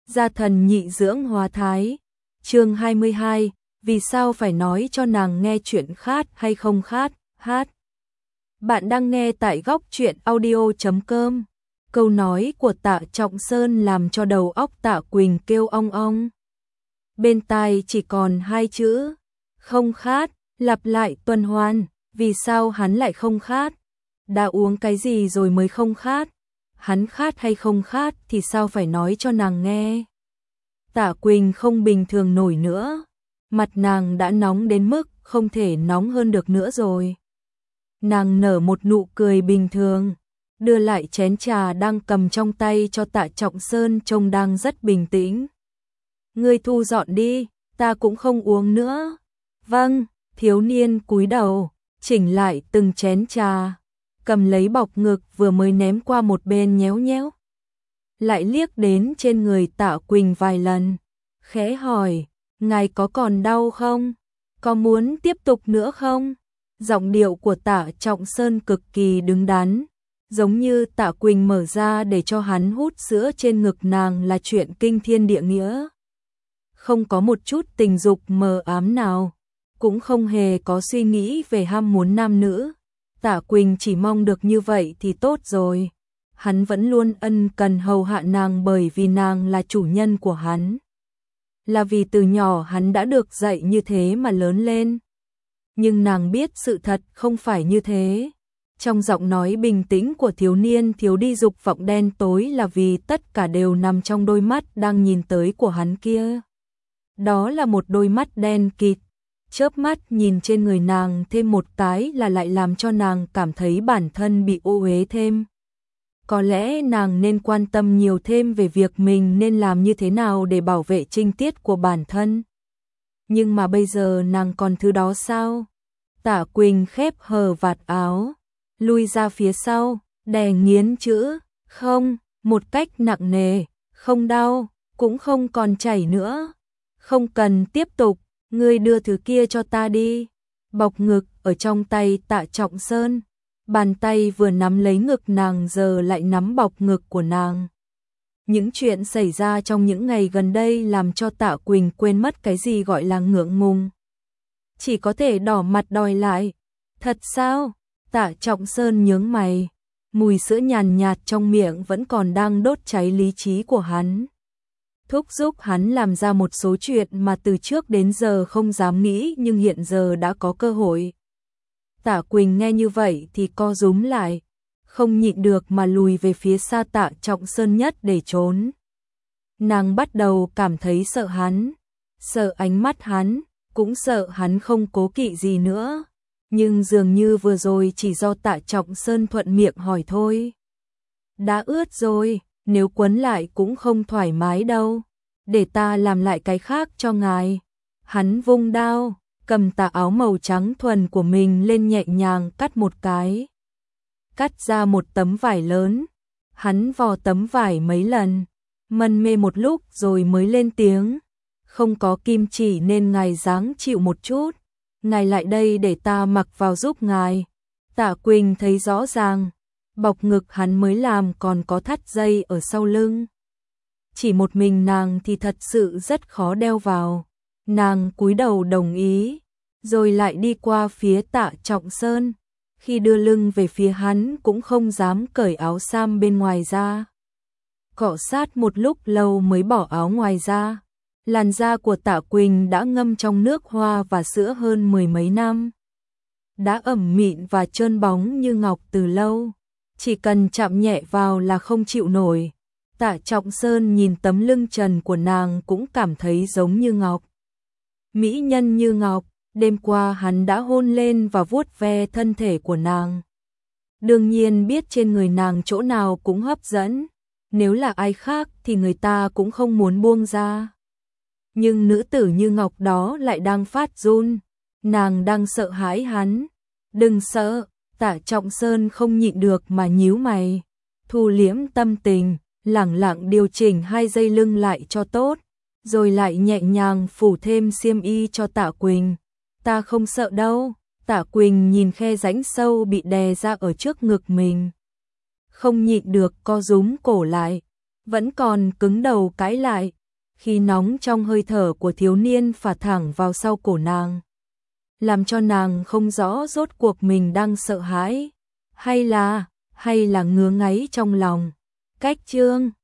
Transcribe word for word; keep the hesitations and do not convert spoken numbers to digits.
Gia thần nhị dưỡng hóa thái. Chương hai mươi hai, vì sao phải nói cho nàng nghe chuyện khát hay không khát, hát. Bạn đang nghe tại góc truyện audio chấm com. Câu nói của Tạ Trọng Sơn làm cho đầu óc Tạ Quỳnh kêu ong ong. Bên tai chỉ còn hai chữ, không khát, lặp lại tuần hoàn, vì sao hắn lại không khát? Đã uống cái gì rồi mới không khát? Hắn khát hay không khát thì sao phải nói cho nàng nghe? Tạ Quỳnh không bình thường nổi nữa, mặt nàng đã nóng đến mức không thể nóng hơn được nữa rồi. Nàng nở một nụ cười bình thường, đưa lại chén trà đang cầm trong tay cho Tạ Trọng Sơn trông đang rất bình tĩnh. Ngươi thu dọn đi, ta cũng không uống nữa. Vâng, thiếu niên cúi đầu, chỉnh lại từng chén trà, cầm lấy bọc ngực vừa mới ném qua một bên nhéo nhéo. Lại liếc đến trên người Tạ Quỳnh vài lần, khẽ hỏi, ngài có còn đau không? Có muốn tiếp tục nữa không? Giọng điệu của Tạ Trọng Sơn cực kỳ đứng đắn, giống như Tạ Quỳnh mở ra để cho hắn hút sữa trên ngực nàng là chuyện kinh thiên địa nghĩa. Không có một chút tình dục mờ ám nào, cũng không hề có suy nghĩ về ham muốn nam nữ. Tạ Quỳnh chỉ mong được như vậy thì tốt rồi. Hắn vẫn luôn ân cần hầu hạ nàng bởi vì nàng là chủ nhân của hắn. Là vì từ nhỏ hắn đã được dạy như thế mà lớn lên. Nhưng nàng biết sự thật không phải như thế. Trong giọng nói bình tĩnh của thiếu niên thiếu đi dục vọng đen tối là vì tất cả đều nằm trong đôi mắt đang nhìn tới của hắn kia. Đó là một đôi mắt đen kịt, chớp mắt nhìn trên người nàng thêm một cái là lại làm cho nàng cảm thấy bản thân bị ô uế thêm. Có lẽ nàng nên quan tâm nhiều thêm về việc mình nên làm như thế nào để bảo vệ trinh tiết của bản thân. Nhưng mà bây giờ nàng còn thứ đó sao? Tạ Quỳnh khép hờ vạt áo, lui ra phía sau, đè nghiến chữ, không, một cách nặng nề, không đau, cũng không còn chảy nữa. Không cần tiếp tục, ngươi đưa thứ kia cho ta đi. Bọc ngực ở trong tay Tạ Trọng Sơn. Bàn tay vừa nắm lấy ngực nàng giờ lại nắm bọc ngực của nàng. Những chuyện xảy ra trong những ngày gần đây làm cho Tạ Quỳnh quên mất cái gì gọi là ngượng ngùng. Chỉ có thể đỏ mặt đòi lại. Thật sao? Tạ Trọng Sơn nhướng mày. Mùi sữa nhàn nhạt trong miệng vẫn còn đang đốt cháy lý trí của hắn. Thúc giúp hắn làm ra một số chuyện mà từ trước đến giờ không dám nghĩ nhưng hiện giờ đã có cơ hội. Tạ Quỳnh nghe như vậy thì co rúm lại, không nhịn được mà lùi về phía xa Tạ Trọng Sơn nhất để trốn. Nàng bắt đầu cảm thấy sợ hắn, sợ ánh mắt hắn, cũng sợ hắn không cố kỵ gì nữa. Nhưng dường như vừa rồi chỉ do Tạ Trọng Sơn thuận miệng hỏi thôi. Đã ướt rồi, nếu quấn lại cũng không thoải mái đâu, để ta làm lại cái khác cho ngài. Hắn vung đao, cầm tà áo màu trắng thuần của mình lên nhẹ nhàng cắt một cái. Cắt ra một tấm vải lớn, hắn vò tấm vải mấy lần, mân mê một lúc rồi mới lên tiếng. Không có kim chỉ nên ngài dáng chịu một chút, ngài lại đây để ta mặc vào giúp ngài. Tạ Quỳnh thấy rõ ràng, bọc ngực hắn mới làm còn có thắt dây ở sau lưng. Chỉ một mình nàng thì thật sự rất khó đeo vào. Nàng cúi đầu đồng ý, rồi lại đi qua phía Tạ Trọng Sơn. Khi đưa lưng về phía hắn cũng không dám cởi áo sam bên ngoài ra. Cọ sát một lúc lâu mới bỏ áo ngoài ra. Làn da của Tạ Quỳnh đã ngâm trong nước hoa và sữa hơn mười mấy năm. Đã ẩm mịn và trơn bóng như ngọc từ lâu. Chỉ cần chạm nhẹ vào là không chịu nổi. Tạ Trọng Sơn nhìn tấm lưng trần của nàng cũng cảm thấy giống như ngọc. Mỹ nhân như ngọc, đêm qua hắn đã hôn lên và vuốt ve thân thể của nàng. Đương nhiên biết trên người nàng chỗ nào cũng hấp dẫn, nếu là ai khác thì người ta cũng không muốn buông ra. Nhưng nữ tử như ngọc đó lại đang phát run, nàng đang sợ hãi hắn. Đừng sợ, Tạ Trọng Sơn không nhịn được mà nhíu mày, thu liễm tâm tình, lẳng lặng điều chỉnh hai dây lưng lại cho tốt. Rồi lại nhẹ nhàng phủ thêm xiêm y cho Tạ Quỳnh. Ta không sợ đâu. Tạ Quỳnh nhìn khe rãnh sâu bị đè ra ở trước ngực mình, không nhịn được co rúm cổ lại, vẫn còn cứng đầu cãi lại. Khí nóng trong hơi thở của thiếu niên phả thẳng vào sau cổ nàng, làm cho nàng không rõ rốt cuộc mình đang sợ hãi hay là hay là ngứa ngáy trong lòng. Cách chương